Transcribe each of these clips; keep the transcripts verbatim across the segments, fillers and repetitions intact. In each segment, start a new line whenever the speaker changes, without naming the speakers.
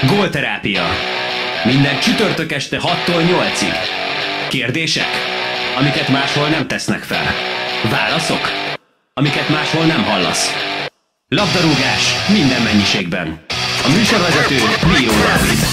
Gólterápia. Minden csütörtök este hattól nyolcig. Kérdések, amiket máshol nem tesznek fel. Válaszok, amiket máshol nem hallasz. Labdarúgás minden mennyiségben. A műsorvezető Bíró Dávid.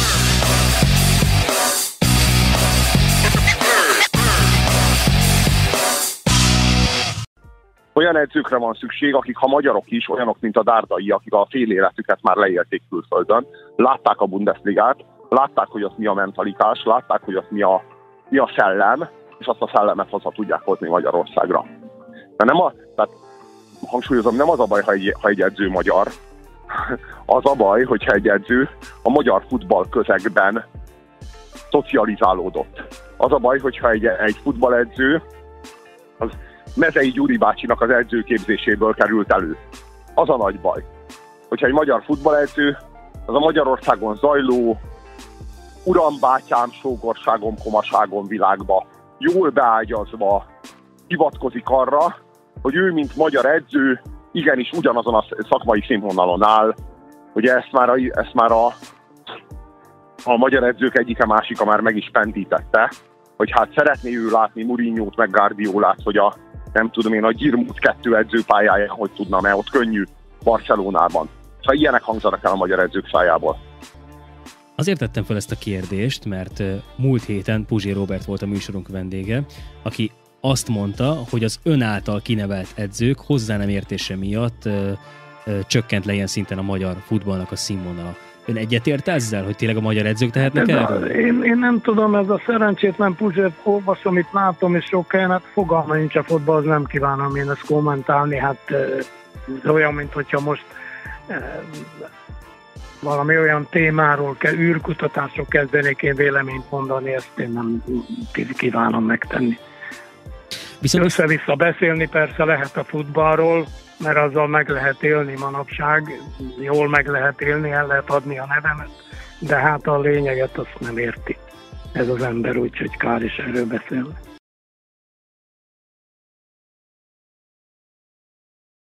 Olyan edzőkre van szükség, akik ha magyarok is, olyanok, mint a Dárdai, akik a fél életüket már leélték külföldön, látták a Bundesligát, látták, hogy az mi a mentalitás, látták, hogy az mi a, mi a szellem, és azt a szellemet haza tudják hozni Magyarországra. De nem a, tehát hangsúlyozom, nem az a baj, ha egy, ha egy edző magyar, az a baj, hogyha egy edző a magyar futball közegben szocializálódott. Az a baj, hogyha egy, egy futballedző az Mezei Gyuri bácsinak az edzőképzéséből került elő. Az a nagy baj. Hogyha egy magyar futballedző az a Magyarországon zajló urambátyám, sógorságom, komaságom világba jól beágyazva hivatkozik arra, hogy ő, mint magyar edző, igenis ugyanazon a szakmai színvonalon áll, hogy ezt már, a, ezt már a, a magyar edzők egyike másika már meg is pendítette, hogy hát szeretné ő látni Mourinhót meg Guardiolát, hogy a nem tudom én, a Girmut kettő edzőpályáján hogy tudna, mert ott könnyű Barcelonában. Szóval ilyenek hangzanak el a magyar edzők szájából.
Azért tettem fel ezt a kérdést, mert múlt héten Puzsé Róbert volt a műsorunk vendége, aki azt mondta, hogy az ön által kinevelt edzők hozzá nem értése miatt ö, ö, csökkent le ilyen szinten a magyar futballnak a színvonala. Ön egyetért ezzel, hogy tényleg a magyar edzők tehetnek erről?
Én, én nem tudom, ez a szerencsétlen Puzsért olvasom, itt látom, és sok helyen, hát fogalma nincs a futball, nem kívánom én ezt kommentálni, hát e, olyan, mint hogyha most e, valami olyan témáról, űrkutatásról kezdenék én véleményt mondani, ezt én nem kívánom megtenni. Viszont össze-vissza beszélni persze lehet a futballról, mert azzal meg lehet élni manapság, jól meg lehet élni, el lehet adni a nevemet, de hát a lényeget azt nem érti ez az ember, úgyhogy kár is erről beszélni.